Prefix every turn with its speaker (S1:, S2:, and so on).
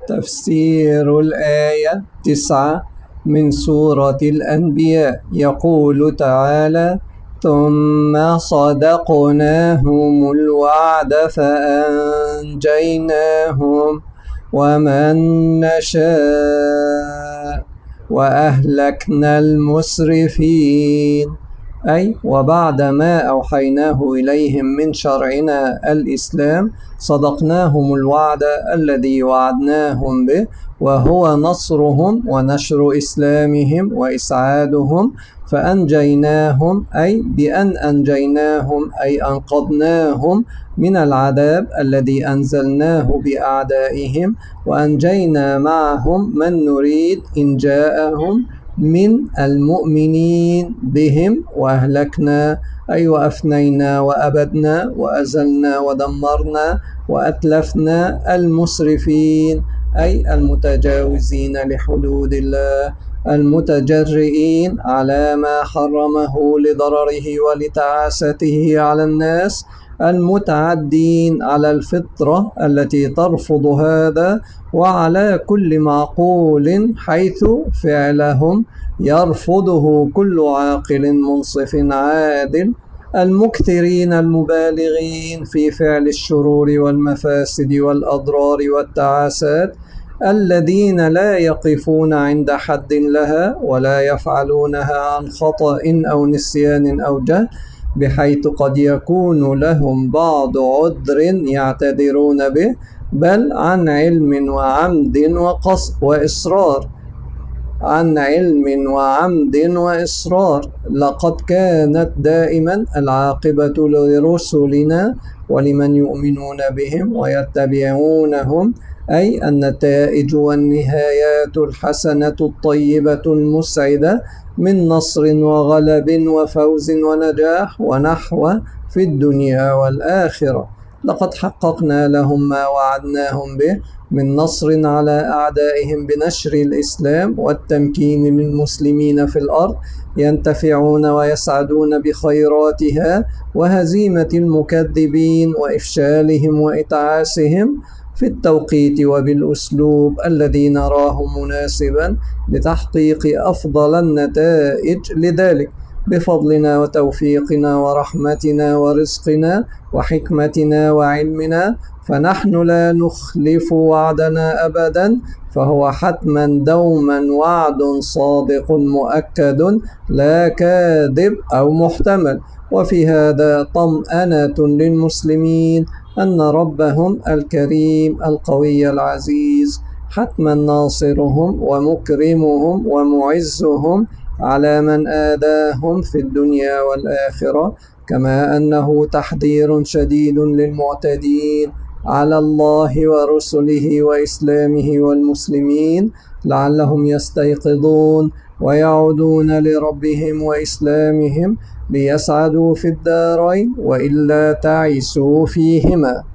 S1: تفسير الآية 9 من سورة الأنبياء. يقول تعالى: ثم صدقناهم الوعد فأنجيناهم ومن نشاء وأهلكنا المسرفين. أي وبعد ما أوحيناه إليهم من شرعنا الإسلام صدقناهم الوعد الذي وعدناهم به، وهو نصرهم ونشر إسلامهم وإسعادهم. فأنجيناهم أي بأن أنجيناهم أي أنقذناهم من العذاب الذي أنزلناه بأعدائهم، وأنجينا معهم من نريد إنجاءهم من المؤمنين بهم، وأهلكنا أي وأفنينا وأبدنا وأزلنا ودمرنا وأتلفنا المسرفين أي المتجاوزين لحدود الله، المتجرئين على ما حرمه لضرره ولتعاسته على الناس، المتعدين على الفطرة التي ترفض هذا وعلى كل معقول، حيث فعلهم يرفضه كل عاقل منصف عادل، المكثرين المبالغين في فعل الشرور والمفاسد والأضرار والتعاسات، الذين لا يقفون عند حد لها ولا يفعلونها عن خطأ أو نسيان أو جهل، بحيث قد يكون لهم بعض عذر يعتذرون به، بل عن علم وعمد وقصد وإصرار، عن علم وعمد وإصرار. لقد كانت دائما العاقبة لرسلنا ولمن يؤمنون بهم ويتبعونهم، أي النتائج والنهايات الحسنة الطيبة المسعدة من نصر وغلب وفوز ونجاح ونحو في الدنيا والآخرة. لقد حققنا لهم ما وعدناهم به من نصر على أعدائهم بنشر الإسلام والتمكين للمسلمين في الأرض، ينتفعون ويسعدون بخيراتها، وهزيمة المكذبين وإفشالهم وإتعاسهم في التوقيت وبالأسلوب الذي نراه مناسبا لتحقيق أفضل النتائج لذلك، بفضلنا وتوفيقنا ورحمتنا ورزقنا وحكمتنا وعلمنا، فنحن لا نخلف وعدنا أبدا، فهو حتما دوما وعد صادق مؤكد لا كاذب أو محتمل. وفي هذا طمأنة للمسلمين أن ربهم الكريم القوي العزيز حتما ناصرهم ومكرمهم ومعزهم على من آذاهم في الدنيا والآخرة، كما أنه تحذير شديد للمعتدين على الله ورسله وإسلامه والمسلمين، لعلهم يستيقظون ويعودون لربهم وإسلامهم ليسعدوا في الدارين وإلا تعسوا فيهما.